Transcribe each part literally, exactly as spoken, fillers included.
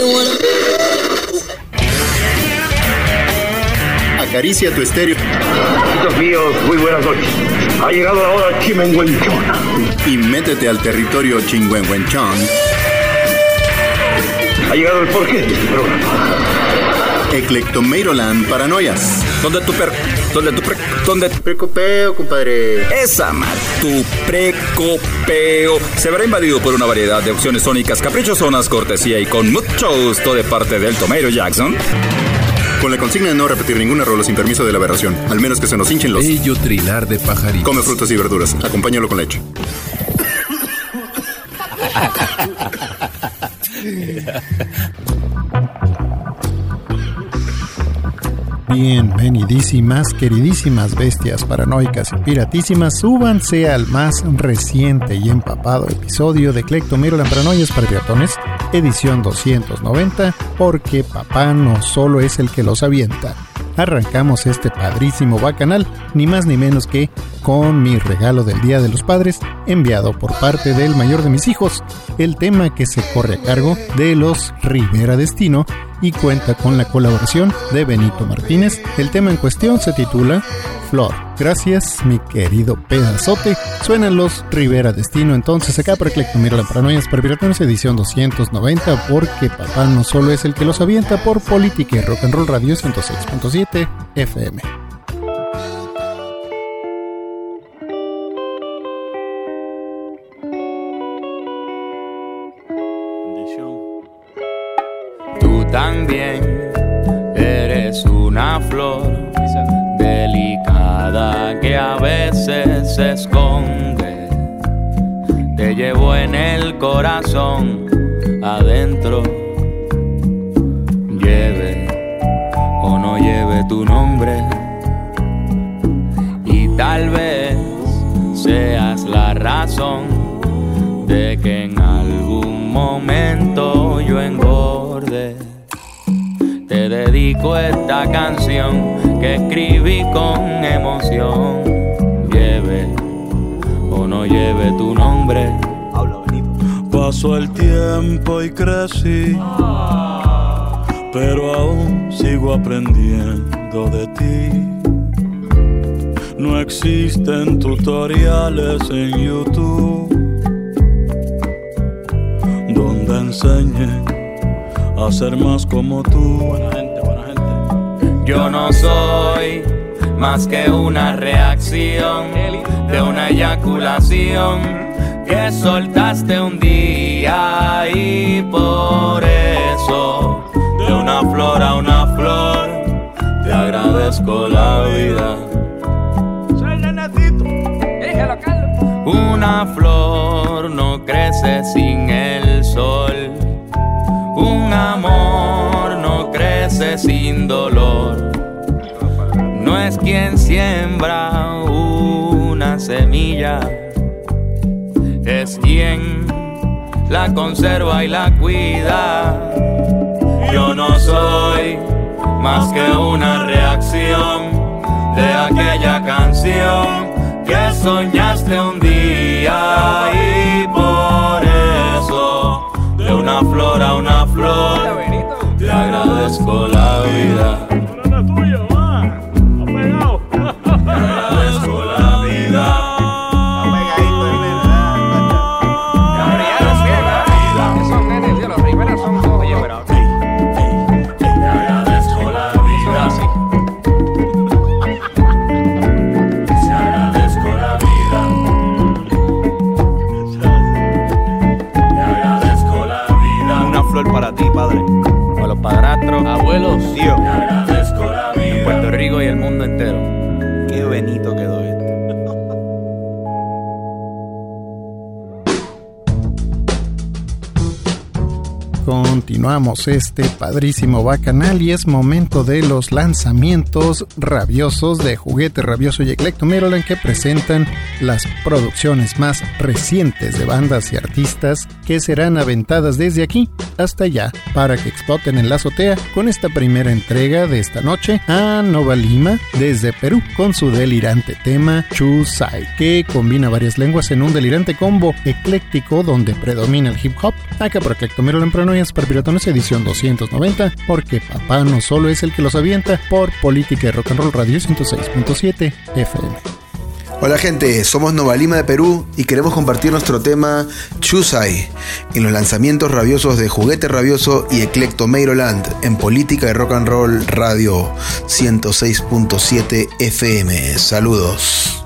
Acaricia tu estéreo. Amigos míos, muy buenas noches. Ha llegado la hora chimenguenchona. Y métete al territorio chingüengüenchón. Ha llegado el porqué de este programa. Eclectomeiroland Paranoias. ¿Dónde tu per... ¿Dónde tu pre... ¿Dónde tu precopeo, compadre? Esa mal, tu precopeo se verá invadido por una variedad de opciones sónicas caprichosonas, cortesía y con mucho gusto de parte del Tomeiro Jackson. Con la consigna de no repetir ninguna rola sin permiso de la aberración, al menos que se nos hinchen los... Bello trinar de pajaritos. Come frutas y verduras, acompáñalo con leche. Bienvenidísimas, queridísimas bestias paranoicas y piratísimas, súbanse al más reciente y empapado episodio de Eclectomeiroland Paranoias para Piratones, edición doscientos noventa, porque papá no solo es el que los avienta. Arrancamos este padrísimo bacanal, ni más ni menos que con mi regalo del Día de los Padres, enviado por parte del mayor de mis hijos, el tema que se corre a cargo de los Rivera Destino y cuenta con la colaboración de Benito Martínez. El tema en cuestión se titula Flor. Gracias, mi querido pedazote. Suenan los Rivera Destino entonces acá para Eclectomeiroland Paranoias para Piratones, edición doscientos noventa, porque papá no solo es el que los avienta, por Política y Rock and Roll Radio ciento seis punto siete F M. Tú también eres una flor delicada que a veces se esconde. Te llevo en el corazón adentro. Lleve o no lleve tu nombre, y tal vez seas la razón de que en algún momento yo engorde. Te dedico esta canción que escribí con emoción. Lleve o no lleve tu nombre. Pasó el tiempo y crecí, pero aún sigo aprendiendo de ti. No existen tutoriales en YouTube donde enseñen a ser más como tú. Buena gente, buena gente. Yo no soy más que una reacción de una eyaculación que soltaste un día, y por eso de una flor a una flor te agradezco la vida. Soy el nenecito. Déjalo, Carlos. Una flor no crece sin el sol. Un amor no crece sin dolor. No es quien siembra una semilla, es quien la conserva y la cuida. Yo no soy más que una reacción de aquella canción que soñaste un día, y por eso de una flor a una flor te agradezco la vida. Te agradezco la vida. Para ti, padre, para los padrastros, abuelos, tío, te agradezco la vida. En Puerto Rico y el mundo entero. Qué bonito quedó esto. Continuamos este padrísimo bacanal y es momento de los lanzamientos rabiosos de Juguete Rabioso y Eclectomeiroland, que presentan las producciones más recientes de bandas y artistas que serán aventadas desde aquí hasta allá para que exploten en la azotea con esta primera entrega de esta noche a Nova Lima desde Perú con su delirante tema Chusai, que combina varias lenguas en un delirante combo ecléctico donde predomina el hip hop. Acá por Clectomero Lampranoias para Piratones edición doscientos noventa, porque papá no solo es el que los avienta, por Política y Rock and Roll Radio ciento seis punto siete F M. Hola gente, somos Nova Lima de Perú y queremos compartir nuestro tema Chusai en los lanzamientos rabiosos de Juguete Rabioso y Eclectomeiroland en Política y Rock and Roll Radio ciento seis punto siete F M. Saludos.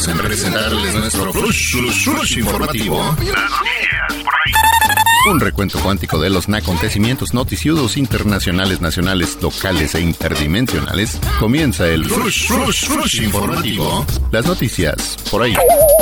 tardamos en presentarles nuestro flush, flush, flush informativo. Un recuento cuántico de los acontecimientos noticiosos internacionales, nacionales, locales e interdimensionales. Comienza el flush, flush, flush informativo. Las noticias por ahí.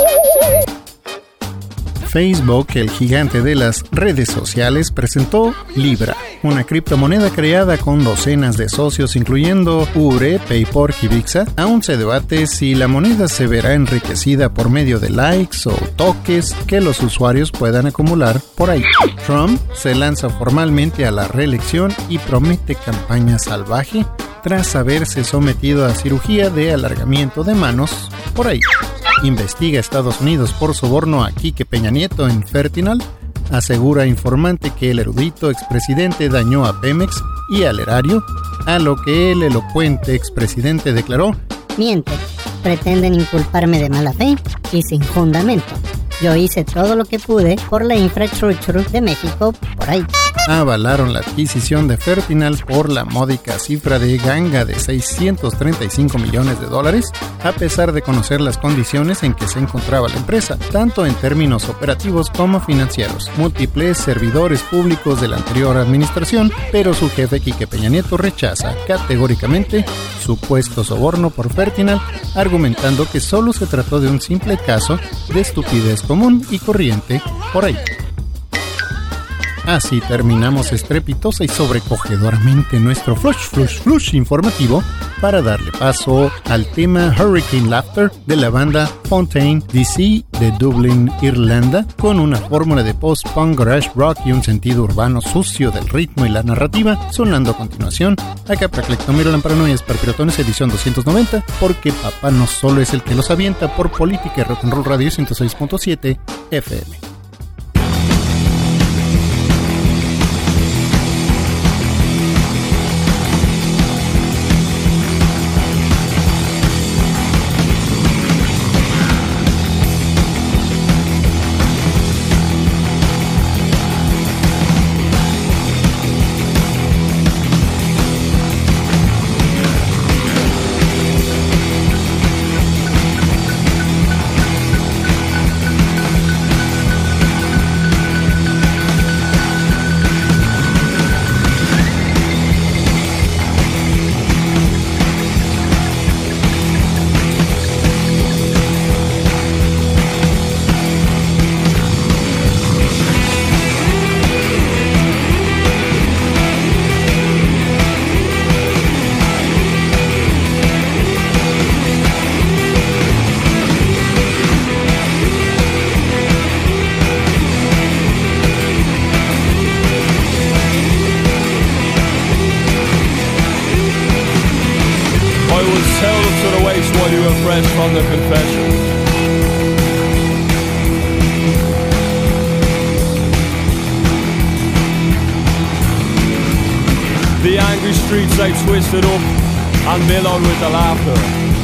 Facebook, el gigante de las redes sociales, presentó Libra, una criptomoneda creada con docenas de socios, incluyendo Ure, PayPal y Bixa. Aún se debate si la moneda se verá enriquecida por medio de likes o toques que los usuarios puedan acumular por ahí. Trump se lanza formalmente a la reelección y promete campaña salvaje tras haberse sometido a cirugía de alargamiento de manos por ahí. Investiga Estados Unidos por soborno a Quique Peña Nieto en Fertinal. Asegura informante que el erudito expresidente dañó a Pemex y al erario, a lo que el elocuente expresidente declaró: miente, pretenden inculparme de mala fe y sin fundamento. Yo hice todo lo que pude por la infraestructura de México por ahí. Avalaron la adquisición de Fertinal por la módica cifra de ganga de seiscientos treinta y cinco millones de dólares, a pesar de conocer las condiciones en que se encontraba la empresa, tanto en términos operativos como financieros. Múltiples servidores públicos de la anterior administración, pero su jefe Quique Peña Nieto rechaza categóricamente supuesto soborno por Fertinal, argumentando que solo se trató de un simple caso de estupidez común y corriente por ahí. Así terminamos estrepitosa y sobrecogedoramente nuestro flush, flush, flush informativo para darle paso al tema Hurricane Laughter de la banda Fontaine D C de Dublín, Irlanda, con una fórmula de post-punk, garage rock y un sentido urbano sucio del ritmo y la narrativa, sonando a continuación acá para Clecto Maryland Paranoias para Piratones edición doscientos noventa, porque papá no solo es el que los avienta, por Política y Rock and Roll Radio ciento seis punto siete F M. From the confession. The angry streets they twisted up and billowed with the laughter.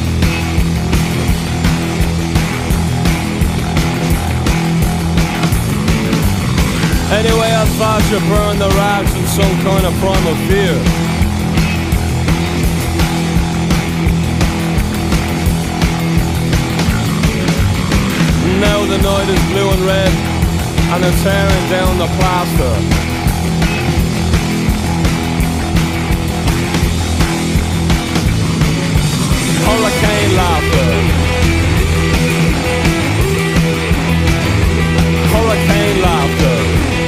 Anyway, I thought you burned the rags in some kind of primal fear. Now the night is blue and red, and they're tearing down the plaster. Hurricane laughter. Hurricane laughter.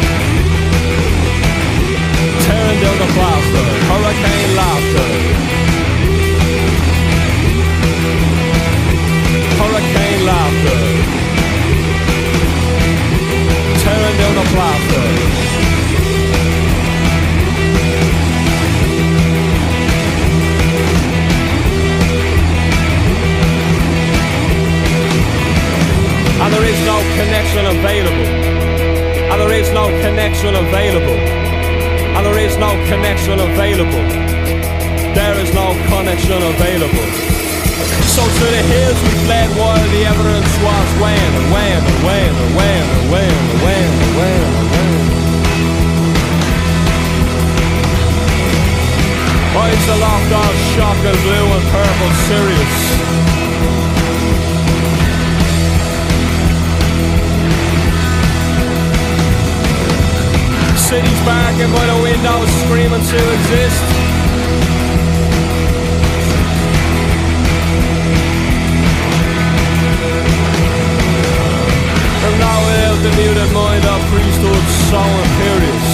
Tearing down the plaster. Hurricane laughter. Hurricane laughter. Tearing down the plaster. And there is no connection available. And there is no connection available. And there is no connection available. There is no connection available. So to the hills we fled while the evidence was weighing and weighing and weighing and weighing and weighing and weighing and weighing and weighing. Eyes aloft all shock and blue and purple Sirius. city's barking by the windows, screaming to exist. And now we have the muted mind of priesthood so imperious.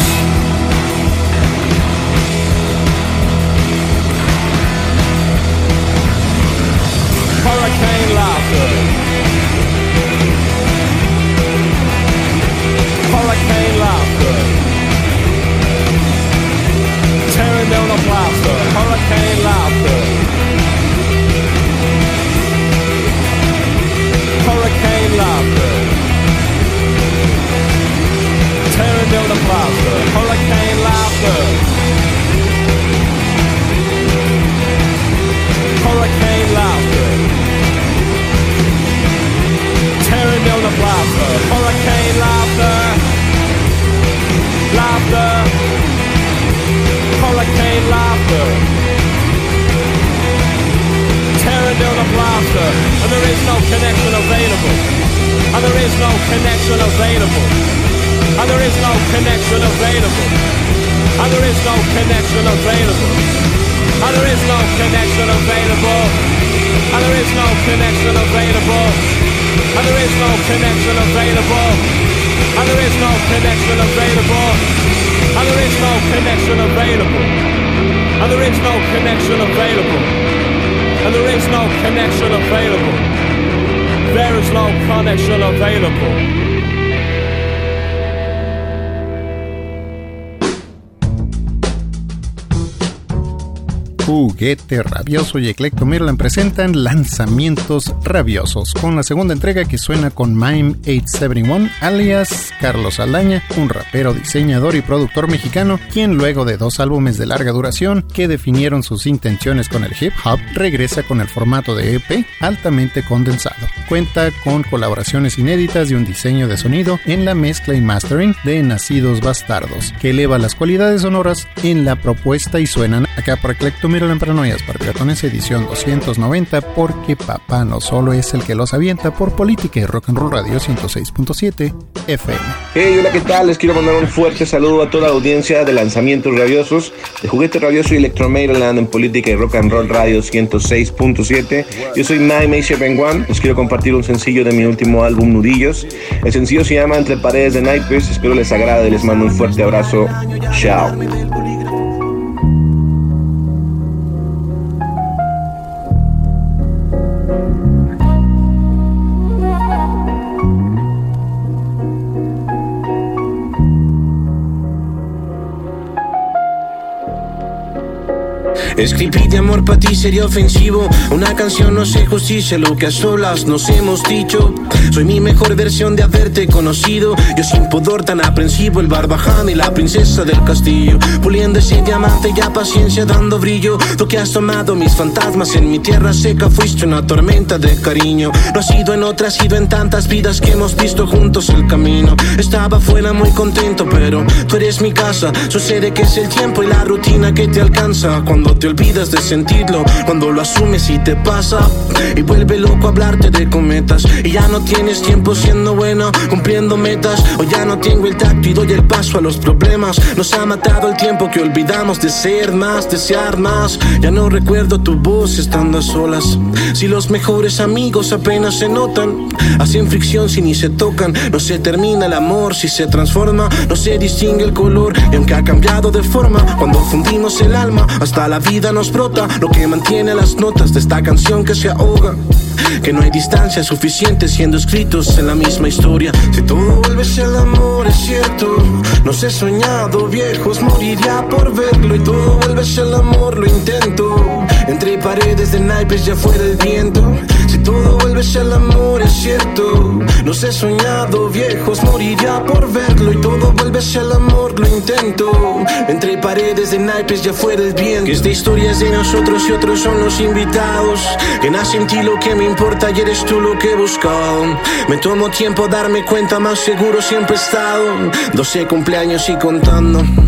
Hurricane laughter. Hurricane laughter. Tearing down a plaster. Hurricane laughter. Hurricane laughter. Tearing down a plaster. Hurricane laughter. Hurricane laughter. Tearing down the plaster. Hurricane laughter. Laughter. Hurricane laughter. Tearing down the plaster. And there is no connection available. And there is no connection available. And there is no connection available. And there is no connection available. And there is no connection available. And there is no connection available. And there is no connection available. And there is no connection available. And there is no connection available. And there is no connection available. And there is no connection available. There is no connection available. Juguete Rabioso y Eclecto Maryland presentan Lanzamientos Rabiosos, con la segunda entrega que suena con Mime ocho setenta y uno, alias Carlos Aldaña, un rapero, diseñador y productor mexicano, quien luego de dos álbumes de larga duración que definieron sus intenciones con el hip hop, regresa con el formato de E P altamente condensado. Cuenta con colaboraciones inéditas y un diseño de sonido en la mezcla y mastering de Nacidos Bastardos, que eleva las cualidades sonoras en la propuesta y suenan acá por Eclecto Maryland Paranoias para Piratones, edición doscientos noventa, porque papá no solo es el que los avienta, por Política y Rock and Roll Radio ciento seis punto siete F M. Hey, hola, ¿qué tal? Les quiero mandar un fuerte saludo a toda la audiencia de Lanzamientos Rabiosos, de Juguete Rabioso y Electro Maryland en Política y Rock and Roll Radio ciento seis punto siete. Yo soy Mime ocho setenta y uno, les quiero compartir un sencillo de mi último álbum, Nudillos. El sencillo se llama Entre Paredes de Naipes, espero les agrade, les mando un fuerte abrazo. Chao. Escribí de amor para ti sería ofensivo. Una canción no sé justicia lo que a solas nos hemos dicho. Soy mi mejor versión de haberte conocido. Yo sin pudor tan aprensivo, el barbaján y la princesa del castillo. Puliendo ese diamante ya paciencia dando brillo. Tú que has tomado mis fantasmas en mi tierra seca, fuiste una tormenta de cariño. No ha sido en otra, ha sido en tantas vidas que hemos visto juntos el camino. Estaba fuera muy contento, pero tú eres mi casa. Sucede que es el tiempo y la rutina que te alcanza. Cuando te olvidas de sentirlo, cuando lo asumes y te pasa, y vuelve loco a hablarte de cometas. Y ya no tienes tiempo siendo bueno, cumpliendo metas. O ya no tengo el tacto y doy el paso a los problemas. Nos ha matado el tiempo que olvidamos de ser más, desear más. Ya no recuerdo tu voz estando a solas. Si los mejores amigos apenas se notan, hacen fricción si ni se tocan. No se termina el amor si se transforma, no se distingue el color. Y aunque ha cambiado de forma, cuando fundimos el alma, hasta la vida nos brota lo que mantiene las notas de esta canción que se ahoga. Que no hay distancia suficiente siendo escritos en la misma historia. Si todo vuelve a ser el amor, es cierto. Nos he soñado viejos, moriría por verlo. Y todo vuelve a ser el amor, lo intento. Entre paredes de naipes ya fuera el viento. Si todo vuelve a ser el amor, es cierto. Nos he soñado viejos, moriría por verlo. Y todo vuelve a ser el amor, lo intento. Entre paredes de naipes ya fuera el viento. Que esta historia es de nosotros y otros son los invitados. Que nace en ti lo que me importa y eres tú lo que he buscado. Me tomo tiempo a darme cuenta, más seguro siempre he estado. doce cumpleaños y contando.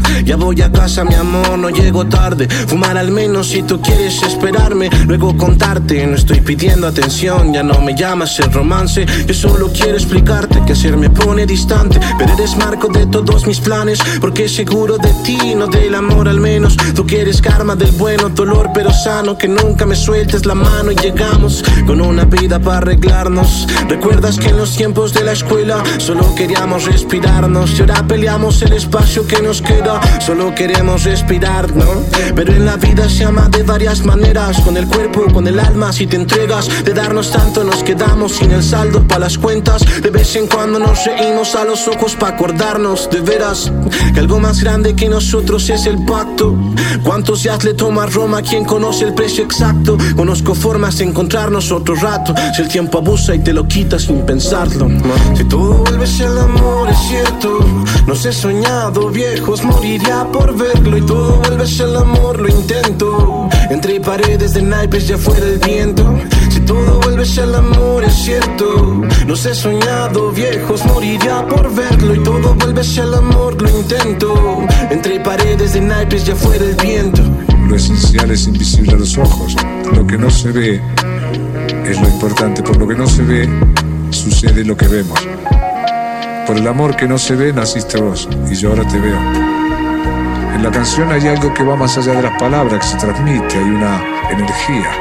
Ya voy a casa, mi amor, no llego tarde. Fumar al menos si tú quieres esperarme. Luego contarte, no estoy pidiendo atención. Ya no me llamas el romance. Yo solo quiero explicarte que ser me pone distante. Pero eres marco de todos mis planes, porque seguro de ti, no del amor al menos. Tú quieres karma del bueno, dolor pero sano. Que nunca me sueltes la mano y llegamos con una vida para arreglarnos. ¿Recuerdas que en los tiempos de la escuela solo queríamos respirarnos? Y ahora peleamos el espacio que nos queda. Solo queremos respirar, ¿no? Pero en la vida se ama de varias maneras. Con el cuerpo, con el alma, si te entregas. De darnos tanto nos quedamos sin el saldo para las cuentas. De vez en cuando nos reímos a los ojos para acordarnos de veras que algo más grande que nosotros es el pacto. ¿Cuántos días le toma a Roma? ¿Quién conoce el precio exacto? Conozco formas de encontrarnos otro rato. Si el tiempo abusa y te lo quita sin pensarlo. Si todo vuelve a ser el amor, es cierto. Nos he soñado viejos, moriría por verlo. Y todo vuelve a ser el amor, lo intento. Entre paredes de naipes ya fuera el viento. Si todo vuelve a ser el amor, es cierto. Nos he soñado viejos, moriría por verlo. Y todo vuelve a ser el amor, lo intento. Entre paredes de naipes ya fuera el viento. Lo esencial es invisible a los ojos. Lo que no se ve es lo importante. Por lo que no se ve, sucede lo que vemos. Por el amor que no se ve, naciste vos, y yo ahora te veo. En la canción hay algo que va más allá de las palabras, que se transmite, hay una energía.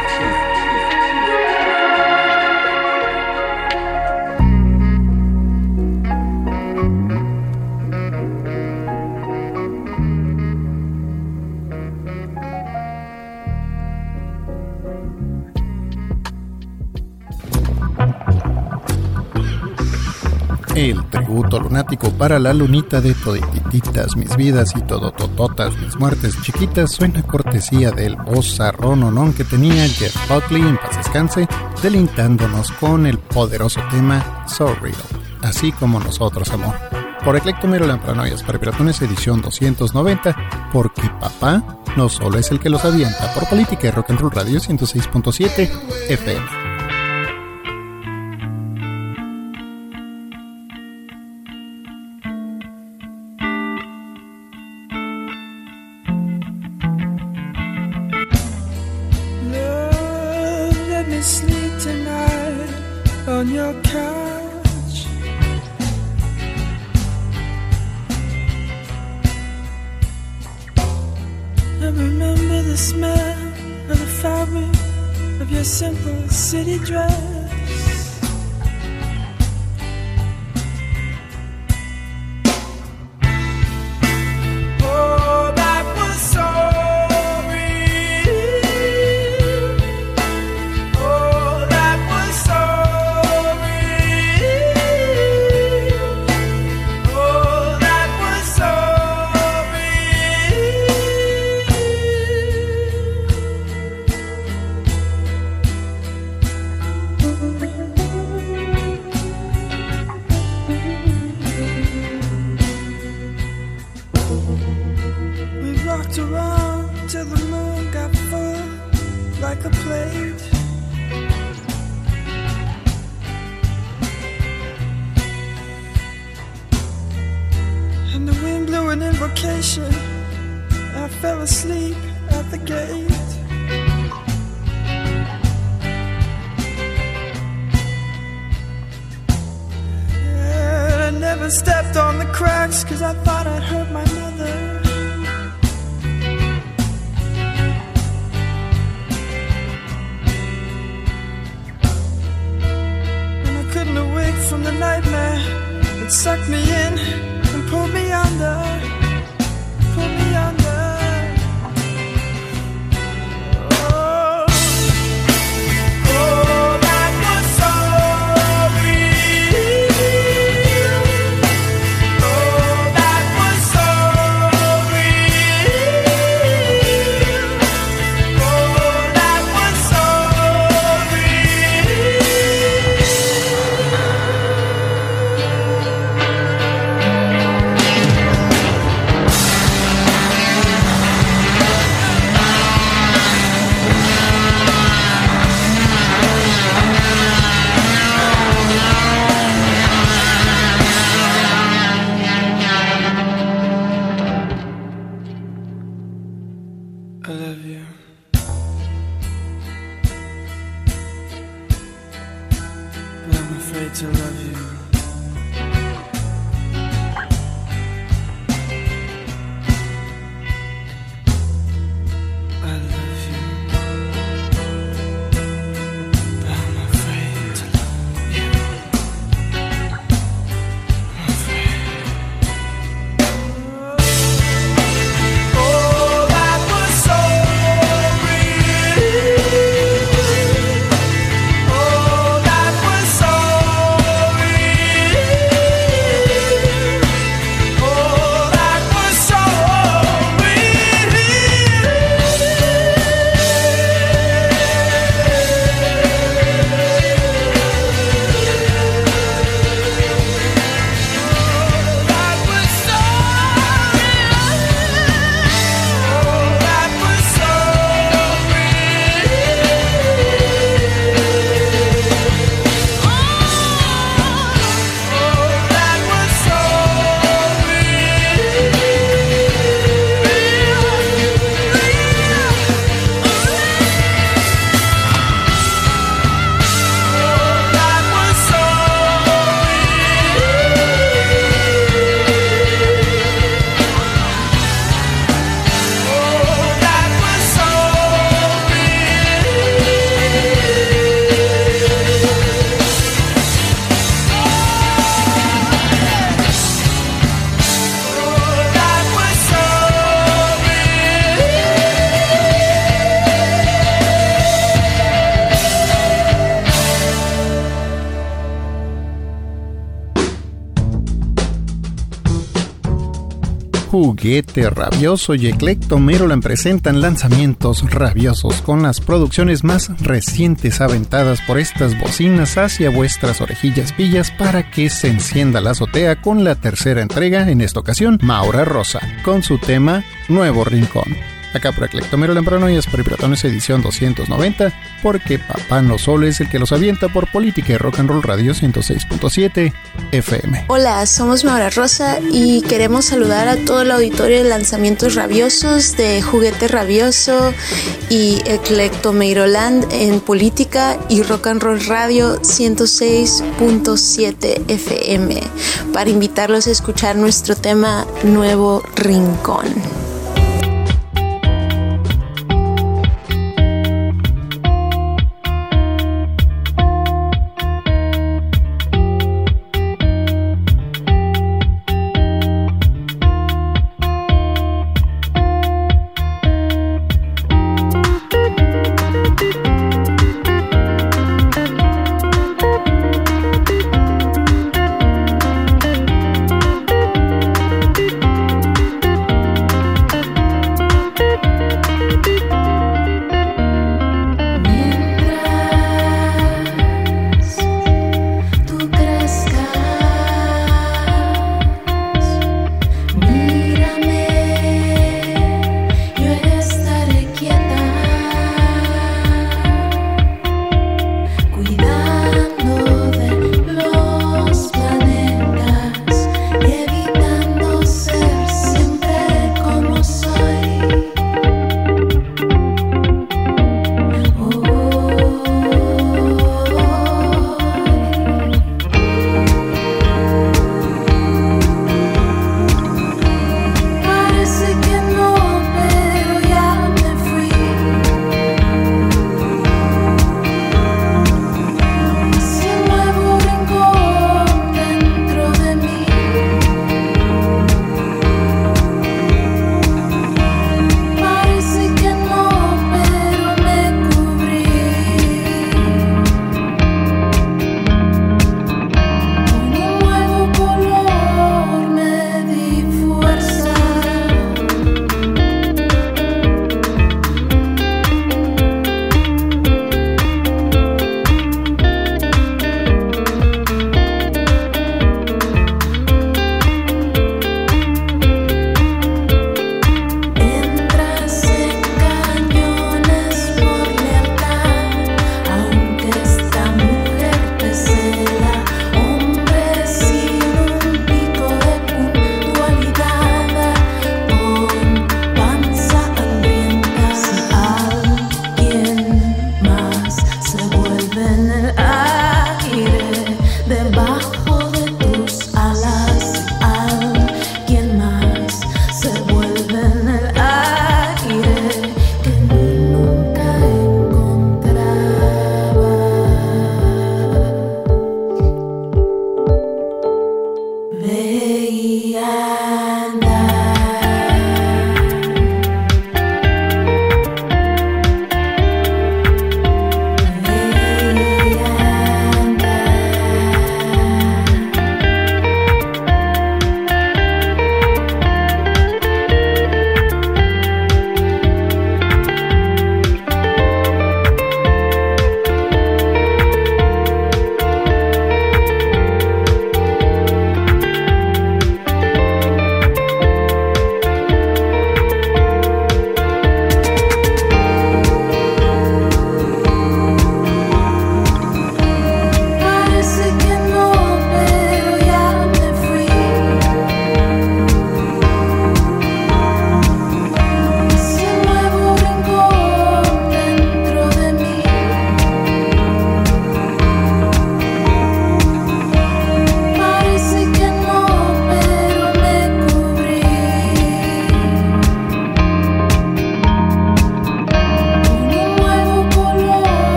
El tributo lunático para la lunita de todititas mis vidas y todotototas mis muertes chiquitas suena cortesía del vozarrononón que tenía Jeff Buckley, en paz descanse, delintándonos con el poderoso tema So Real, así como nosotros, amor. Por Eclecto Maryland Paranoias para Piratones, edición doscientos noventa, porque papá no solo es el que los avienta. Por Política y Rock and Roll Radio ciento seis punto siete F M. Sleep tonight on your couch. I remember the smell of the fabric of your simple city dress. Oh, that was so around till the moon got full like a plate. And the wind blew an invocation. I fell asleep at the gate. And I never stepped on the cracks, 'cause I thought I'd hurt my mother. From the nightmare that sucked me in and pulled me under, pulled me under. Oh, oh, that was so real. Oh, that was so real. Oh, that was so real. Juguete Rabioso y Eclecto Maryland presentan lanzamientos rabiosos con las producciones más recientes aventadas por estas bocinas hacia vuestras orejillas pillas para que se encienda la azotea con la tercera entrega, en esta ocasión, Maura Rosa, con su tema Nuevo Rincón. Acá por Eclecto Maryland Paranoias por Piratones edición doscientos noventa, porque Papá No Solo es el que los avienta por Política y Rock and Roll Radio ciento seis punto siete F M. Hola, somos Maura Rosa y queremos saludar a todo el auditorio de lanzamientos rabiosos de Juguete Rabioso y Eclecto Maryland en Política y Rock and Roll Radio ciento seis punto siete F M para invitarlos a escuchar nuestro tema Nuevo Rincón.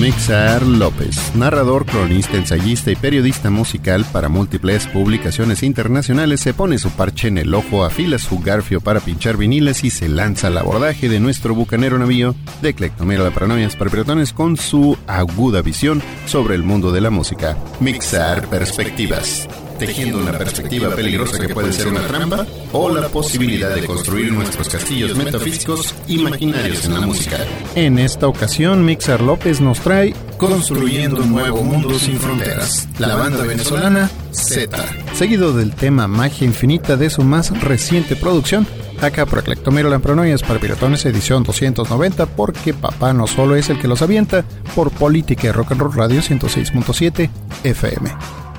Mixar López, narrador, cronista, ensayista y periodista musical para múltiples publicaciones internacionales, se pone su parche en el ojo, afila su garfio para pinchar viniles y se lanza al abordaje de nuestro bucanero navío de Eclectomero de Paranoias para Piratones con su aguda visión sobre el mundo de la música. Mixar Perspectivas, tejiendo una perspectiva peligrosa que puede ser una trampa o la posibilidad de construir nuestros castillos metafísicos imaginarios en la música. En esta ocasión, Mixar López nos trae Construyendo un nuevo mundo sin fronteras, la banda venezolana Z, seguido del tema Magia Infinita de su más reciente producción, acá por Eclectomero Lampranoias para Piratones edición doscientos noventa, porque papá no solo es el que los avienta, por Política y Rock and Roll Radio ciento seis punto siete F M.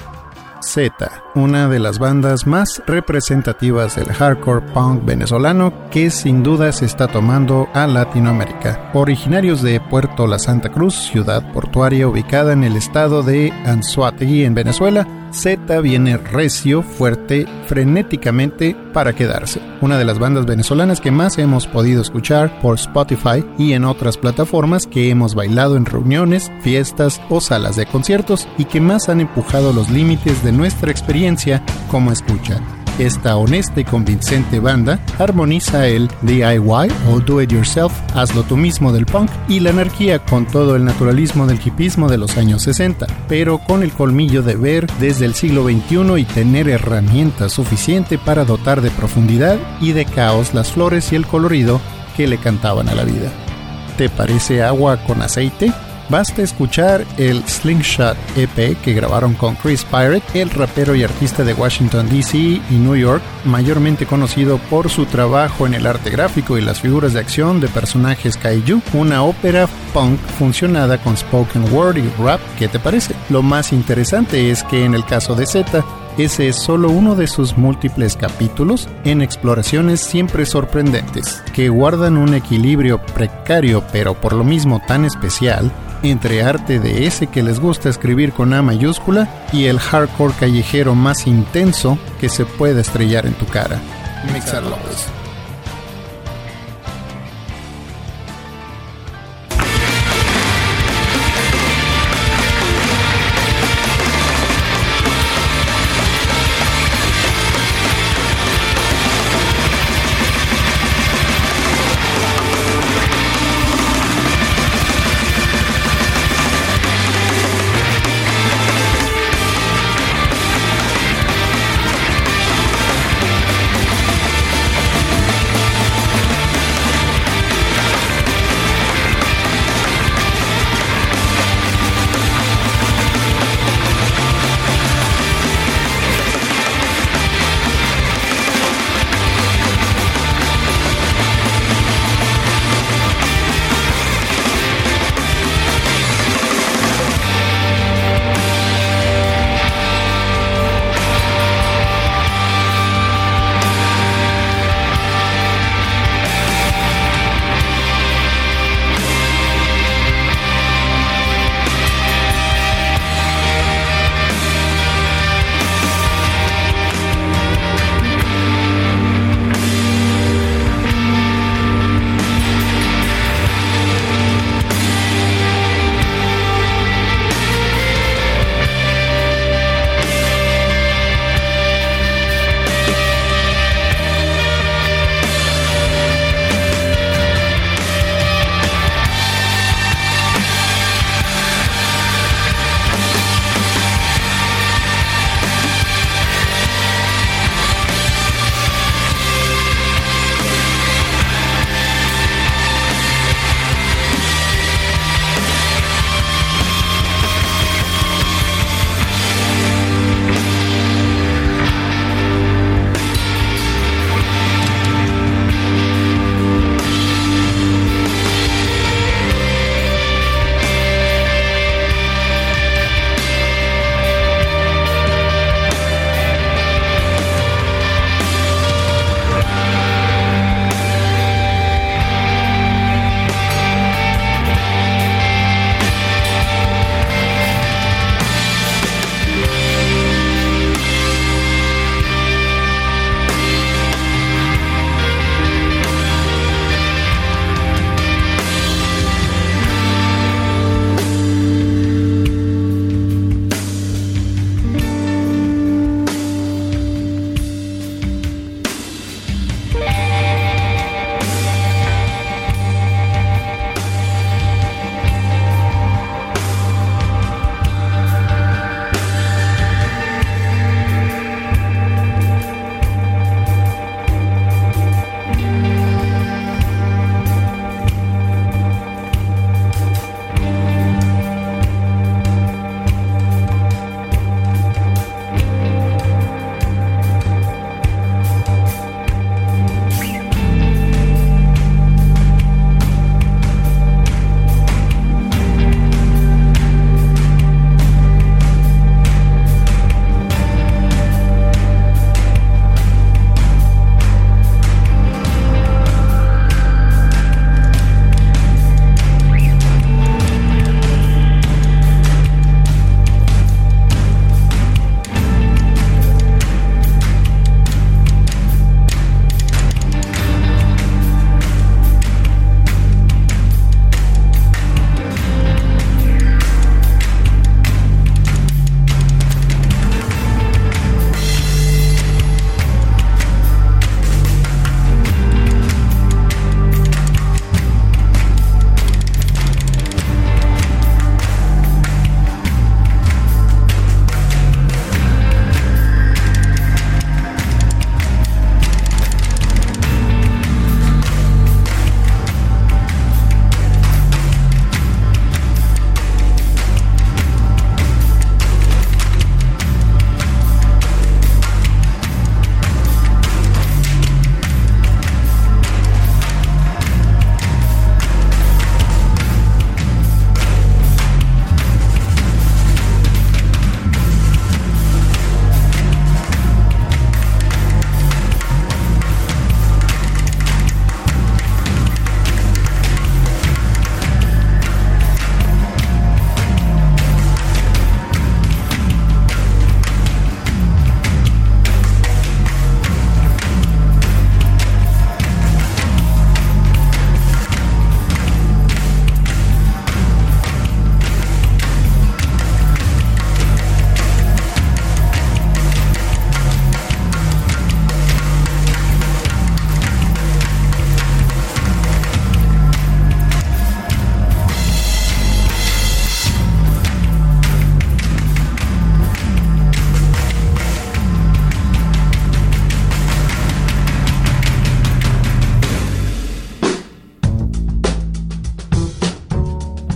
Z, una de las bandas más representativas del hardcore punk venezolano que sin duda se está tomando a Latinoamérica. Originarios de Puerto La Santa Cruz, ciudad portuaria ubicada en el estado de Anzoátegui en Venezuela, Z viene recio, fuerte, frenéticamente para quedarse. Una de las bandas venezolanas que más hemos podido escuchar por Spotify y en otras plataformas, que hemos bailado en reuniones, fiestas o salas de conciertos y que más han empujado los límites de nuestra experiencia como escucha. Esta honesta y convincente banda armoniza el D I Y o Do It Yourself, hazlo tú mismo del punk y la anarquía con todo el naturalismo del hipismo de los años sesenta, pero con el colmillo de ver desde el siglo veintiuno y tener herramientas suficiente para dotar de profundidad y de caos las flores y el colorido que le cantaban a la vida. ¿Te parece agua con aceite? Basta escuchar el Slingshot E P que grabaron con Chris Pirate, el rapero y artista de Washington D C y New York, mayormente conocido por su trabajo en el arte gráfico y las figuras de acción de personajes kaiju, una ópera punk funcionada con spoken word y rap. ¿Qué te parece? Lo más interesante es que en el caso de Z, ese es solo uno de sus múltiples capítulos en exploraciones siempre sorprendentes, que guardan un equilibrio precario pero por lo mismo tan especial entre arte de ese que les gusta escribir con A mayúscula y el hardcore callejero más intenso que se puede estrellar en tu cara. Mixar López.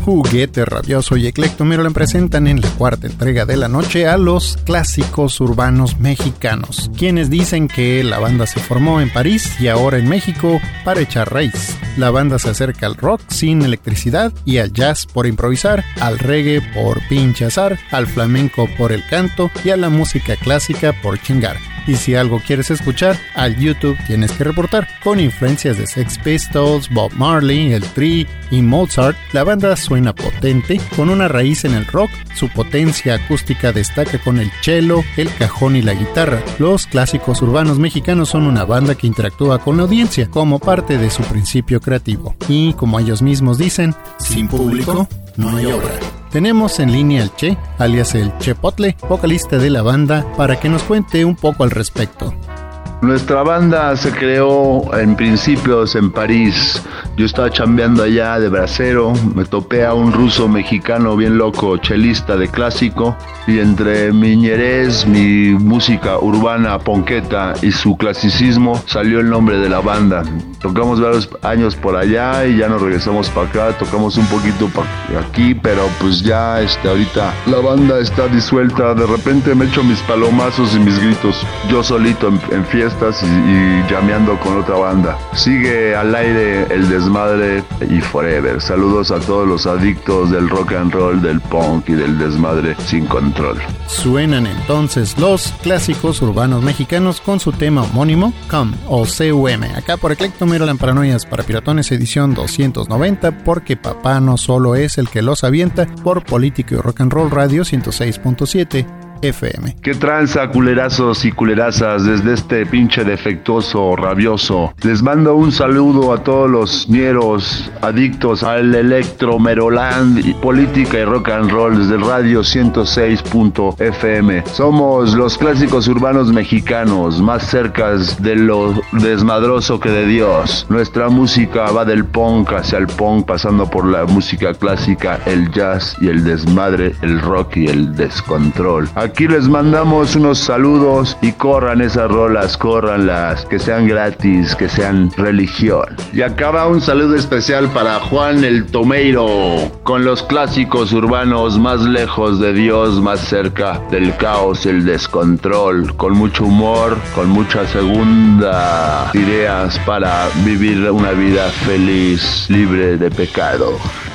Juguete Rabioso y Eclecto Maryland presentan en la cuarta entrega de la noche a los clásicos urbanos mexicanos, quienes dicen que la banda se formó en París y ahora en México para echar raíz. La banda se acerca al rock sin electricidad y al jazz por improvisar, al reggae por pinche azar, al flamenco por el canto y a la música clásica por chingar. Y si algo quieres escuchar, al YouTube tienes que reportar. Con influencias de Sex Pistols, Bob Marley, el Tri y Mozart, la banda suena potente, con una raíz en el rock. Su potencia acústica destaca con el cello, el cajón y la guitarra. Los clásicos urbanos mexicanos son una banda que interactúa con la audiencia como parte de su principio creativo. Y como ellos mismos dicen, sin público no hay obra. Tenemos en línea al Che, alias el Chepotle, vocalista de la banda, para que nos cuente un poco al respecto. Nuestra banda se creó en principios en París. Yo estaba chambeando allá de bracero, me topé a un ruso mexicano bien loco, chelista de clásico, y entre mi ñerez, mi música urbana ponqueta y su clasicismo salió el nombre de la banda. Tocamos varios años por allá y ya nos regresamos para acá, tocamos un poquito para aquí, pero pues ya este, ahorita la banda está disuelta. De repente me echo mis palomazos y mis gritos, yo solito en, en fiestas y, y llameando con otra banda. Sigue al aire el desmadre y forever. Saludos a todos los adictos del rock and roll, del punk y del desmadre sin control. Suenan entonces los clásicos urbanos mexicanos con su tema homónimo, C U M o C U M, acá por Eclecto Maryland Paranoias para Piratones edición doscientos noventa, porque papá no solo es el que los avienta, por Política y Rock and Roll Radio ciento seis punto siete F M. ¿Qué tranza, culerazos y culerazas? Desde este pinche defectuoso rabioso les mando un saludo a todos los ñeros adictos al Electro Maryland y Política y Rock and Roll desde el radio ciento seis punto F M. Somos los clásicos urbanos mexicanos, más cercas de lo desmadroso que de Dios. Nuestra música va del punk hacia el punk, pasando por la música clásica, el jazz y el desmadre, el rock y el descontrol. Aquí les mandamos unos saludos y corran esas rolas, corranlas, que sean gratis, que sean religión. Y acaba un saludo especial para Juan el Tomeiro, con los clásicos urbanos más lejos de Dios, más cerca del caos y el descontrol, con mucho humor, con muchas segundas ideas para vivir una vida feliz, libre de pecado.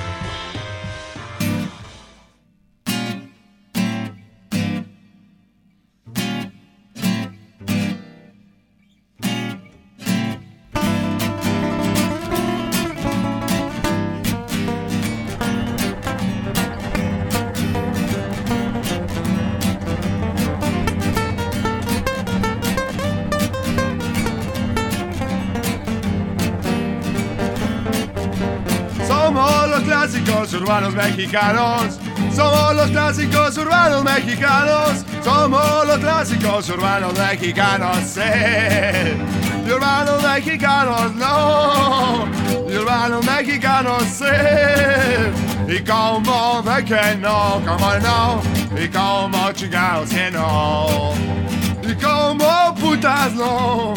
Urbanos mexicanos, somos los clásicos urbanos mexicanos, somos los clásicos urbanos mexicanos, sí. Y urbanos mexicanos, no, y urbanos mexicanos, sí. Y como de que no, como no, y como chingados que no, y como putas no.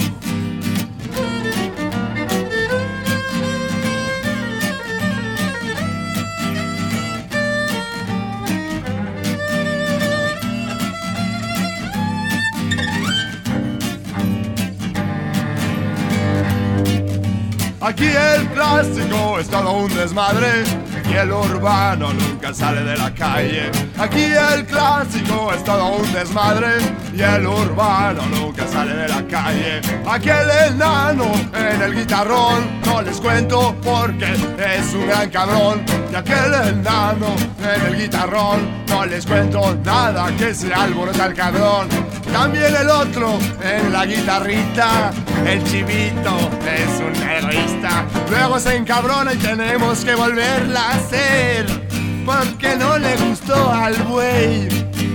Aquí el clásico es todo un desmadre y el urbano nunca sale de la calle. Aquí el clásico es todo un desmadre y el urbano nunca sale de la calle. Aquel enano en el guitarrón no les cuento porque es un gran cabrón. Y aquel enano en el guitarrón no les cuento nada, que se alborota el cabrón. También el otro en la guitarrita, el chivito es un egoísta. Luego se encabrona y tenemos que volverla a hacer porque no le gustó al buey.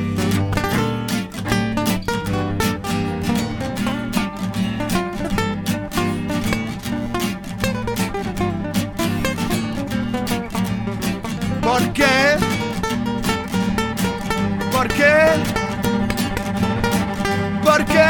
¿Por qué? ¿Por qué? ¿Por qué?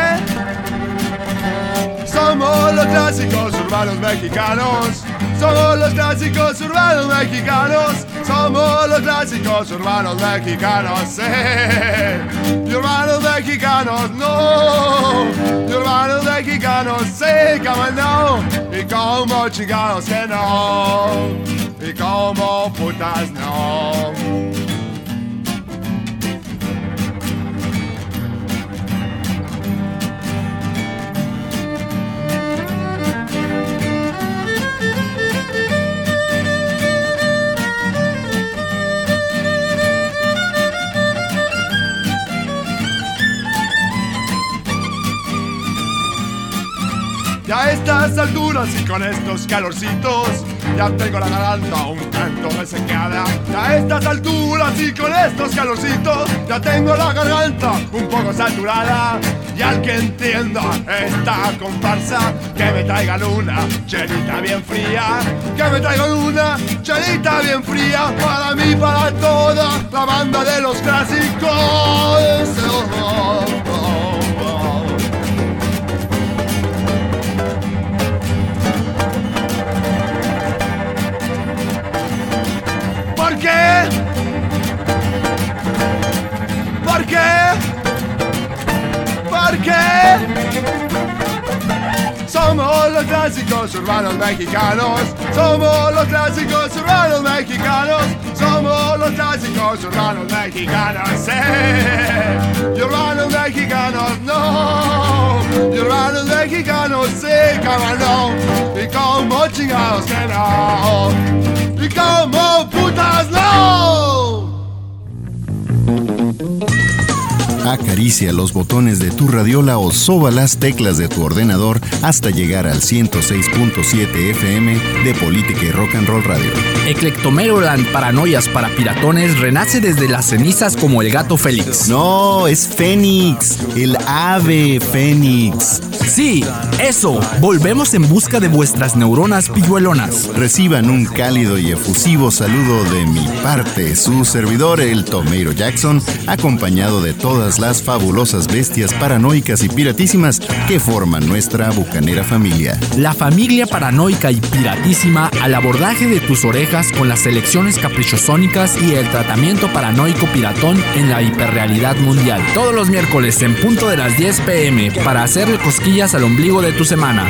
Somos los clásicos urbanos mexicanos, somos los clásicos urbanos mexicanos, Somos los clásicos urbanos mexicanos, sí. Y urbanos mexicanos, no. Y urbanos mexicanos, sí, como no. Y como chingados que no. Y como putas no. Y a estas alturas y con estos calorcitos ya tengo la garganta un tanto resecada. Y a estas alturas y con estos calorcitos ya tengo la garganta un poco saturada. Y al que entienda esta comparsa, que me traigan una chelita bien fría. Que me traigan una chelita bien fría para mí, para toda la banda de los clásicos. Oh, oh, oh, oh. ¿Por qué? ¿Por qué? ¿Por qué? Somos los clásicos urbanos mexicanos. Somos los clásicos urbanos mexicanos. Somos los clásicos urbanos mexicanos. ¡Eh! Y urbanos mexicanos, no. Y urbanos mexicanos, sí, como no. Y como chingados que no. Y como putas no. Acaricia los botones de tu radiola o soba las teclas de tu ordenador hasta llegar al ciento seis punto siete F M de Política y Rock and Roll Radio. Eclectomeroland Paranoias para Piratones renace desde las cenizas como el gato Félix. No, es Fénix, el ave Fénix. Sí, eso. Volvemos en busca de vuestras neuronas pilluelonas. Reciban un cálido y efusivo saludo de mi parte, su servidor, el Tomeiro Jackson, acompañado de todas las fabulosas bestias paranoicas y piratísimas que forman nuestra bucanera familia. La familia paranoica y piratísima al abordaje de tus orejas con las selecciones caprichosónicas y el tratamiento paranoico piratón en la hiperrealidad mundial. Todos los miércoles en punto de las diez pm para hacerle cosquillas al ombligo de tu semana.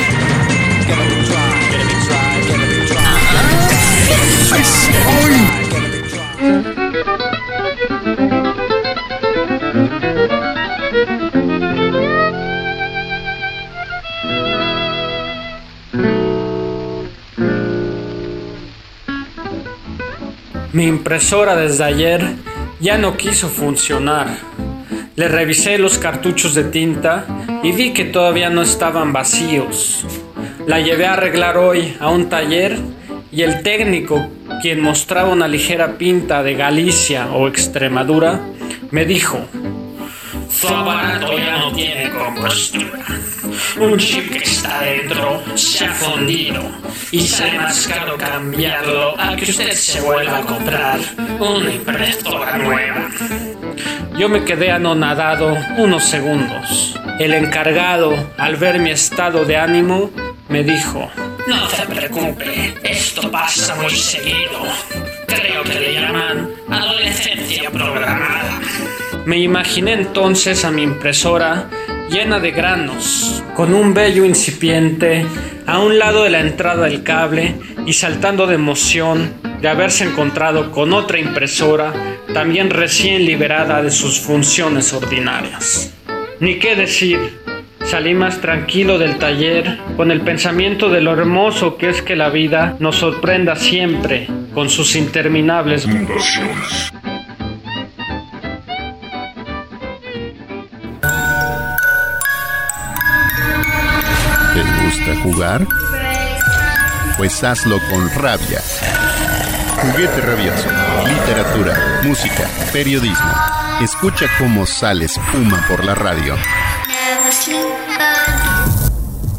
Mi impresora desde ayer ya no quiso funcionar. Le revisé los cartuchos de tinta y vi que todavía no estaban vacíos. La llevé a arreglar hoy a un taller y el técnico, quien mostraba una ligera pinta de Galicia o Extremadura, me dijo: su aparato ya no tiene compostura. Un chip que está dentro se ha fundido y sale más caro cambiarlo a que usted se vuelva a comprar una impresora nueva. Yo me quedé anonadado unos segundos. El encargado, al ver mi estado de ánimo, me dijo: no se preocupe, esto pasa muy seguido. Creo que le llaman adolescencia programada. Me imaginé entonces a mi impresora llena de granos, con un vello incipiente a un lado de la entrada del cable y saltando de emoción de haberse encontrado con otra impresora también recién liberada de sus funciones ordinarias. Ni qué decir, salí más tranquilo del taller con el pensamiento de lo hermoso que es que la vida nos sorprenda siempre con sus interminables mutaciones. ¿Te gusta jugar? Pues hazlo con rabia. Juguete Rabioso, literatura, música, periodismo. Escucha cómo sale espuma por la radio.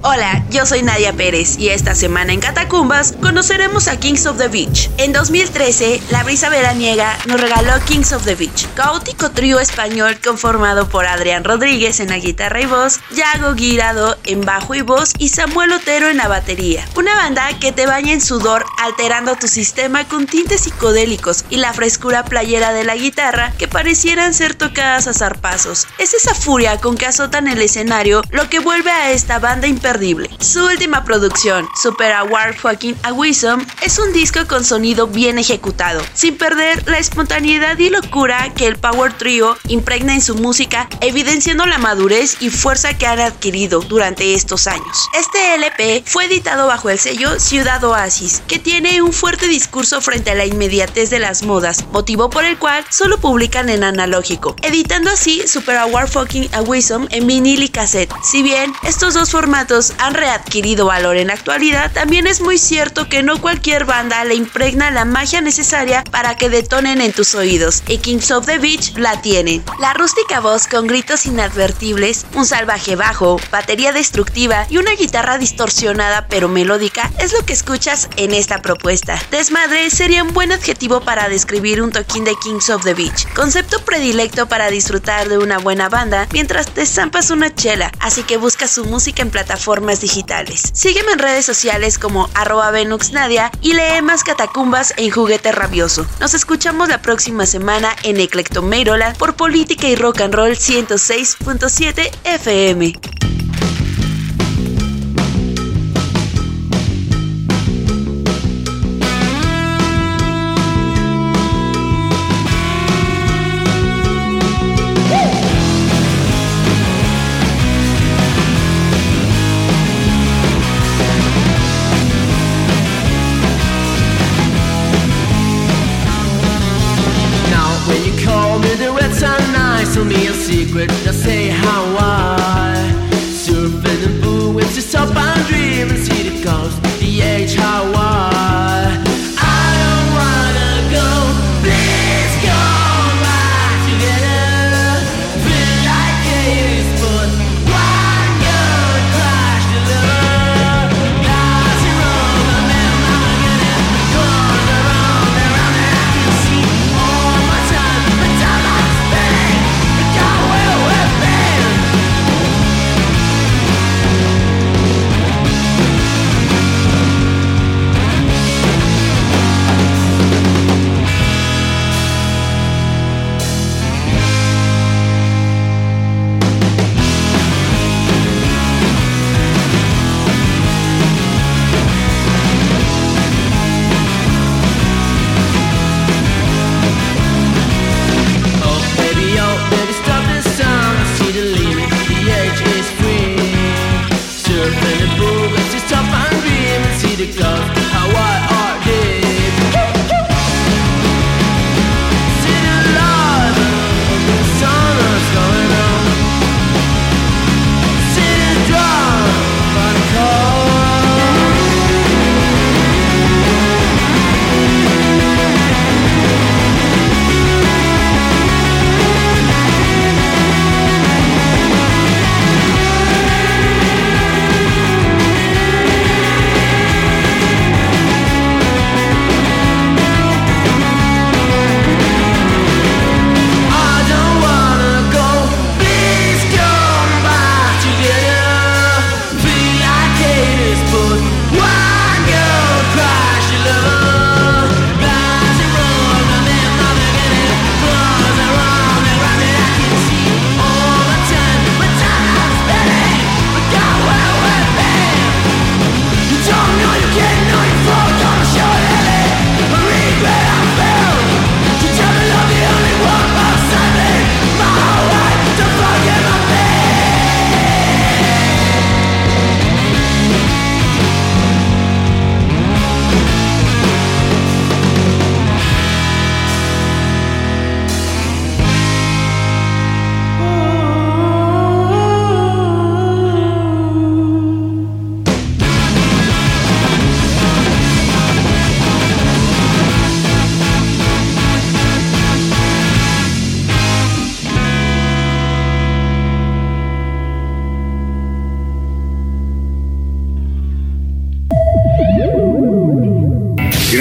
Hola, yo soy Nadia Pérez y esta semana en Catacumbas conoceremos a Kings of the Beach. En dos mil trece, la brisa veraniega nos regaló Kings of the Beach, caótico trío español conformado por Adrián Rodríguez en la guitarra y voz, Yago Guirado en bajo y voz y Samuel Otero en la batería. Una banda que te baña en sudor alterando tu sistema con tintes psicodélicos y la frescura playera de la guitarra que parecieran ser tocadas a zarpazos. Es esa furia con que azotan el escenario lo que vuelve a esta banda imperdible. Su última producción, Super Award Fucking Awesome, es un disco con sonido bien ejecutado, sin perder la espontaneidad y locura que el Power Trio impregna en su música, evidenciando la madurez y fuerza que han adquirido durante estos años. Este L P fue editado bajo el sello Ciudad Oasis, que tiene un fuerte discurso frente a la inmediatez de las modas, motivo por el cual solo publican en analógico, editando así Super Award Fucking Awesome en vinil y cassette. Si bien estos dos formatos han readquirido valor en la actualidad, también es muy cierto que no cualquier banda le impregna la magia necesaria para que detonen en tus oídos, y Kings of the Beach la tienen. La rústica voz con gritos inadvertibles, un salvaje bajo, batería destructiva y una guitarra distorsionada pero melódica es lo que escuchas en esta propuesta. Desmadre sería un buen adjetivo para describir un toquín de Kings of the Beach, concepto predilecto para disfrutar de una buena banda mientras te zampas una chela, así que busca su música en plataformas digitales. Sígueme en redes sociales como arroba venuxnadia y lee más Catacumbas en Juguete Rabioso. Nos escuchamos la próxima semana en Eclectomeiroland por Política y Rock and Roll ciento seis punto siete F M. Tell me a secret, just say how I surfing and boo, it's just up and dream and see the coast, the age how I I don't wanna go, please go back together. Feel like Hades, but one good crash together. Cause you're wrong, I'm never gonna go around and around and I can see all my time, but time I'm spending.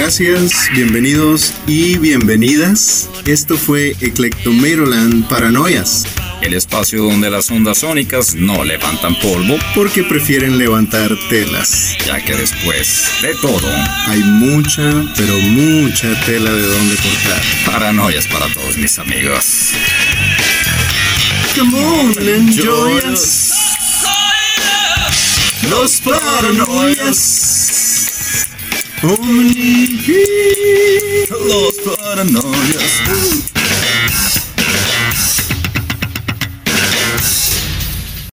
gracias, bienvenidos y bienvenidas. Esto fue Eclectomeiroland Paranoias. El espacio donde las ondas sónicas no levantan polvo porque prefieren levantar telas. Ya que después de todo hay mucha, pero mucha tela de donde cortar. Paranoias para todos mis amigos. Come on, enjoy us. Los paranoias. Only Los paranoias.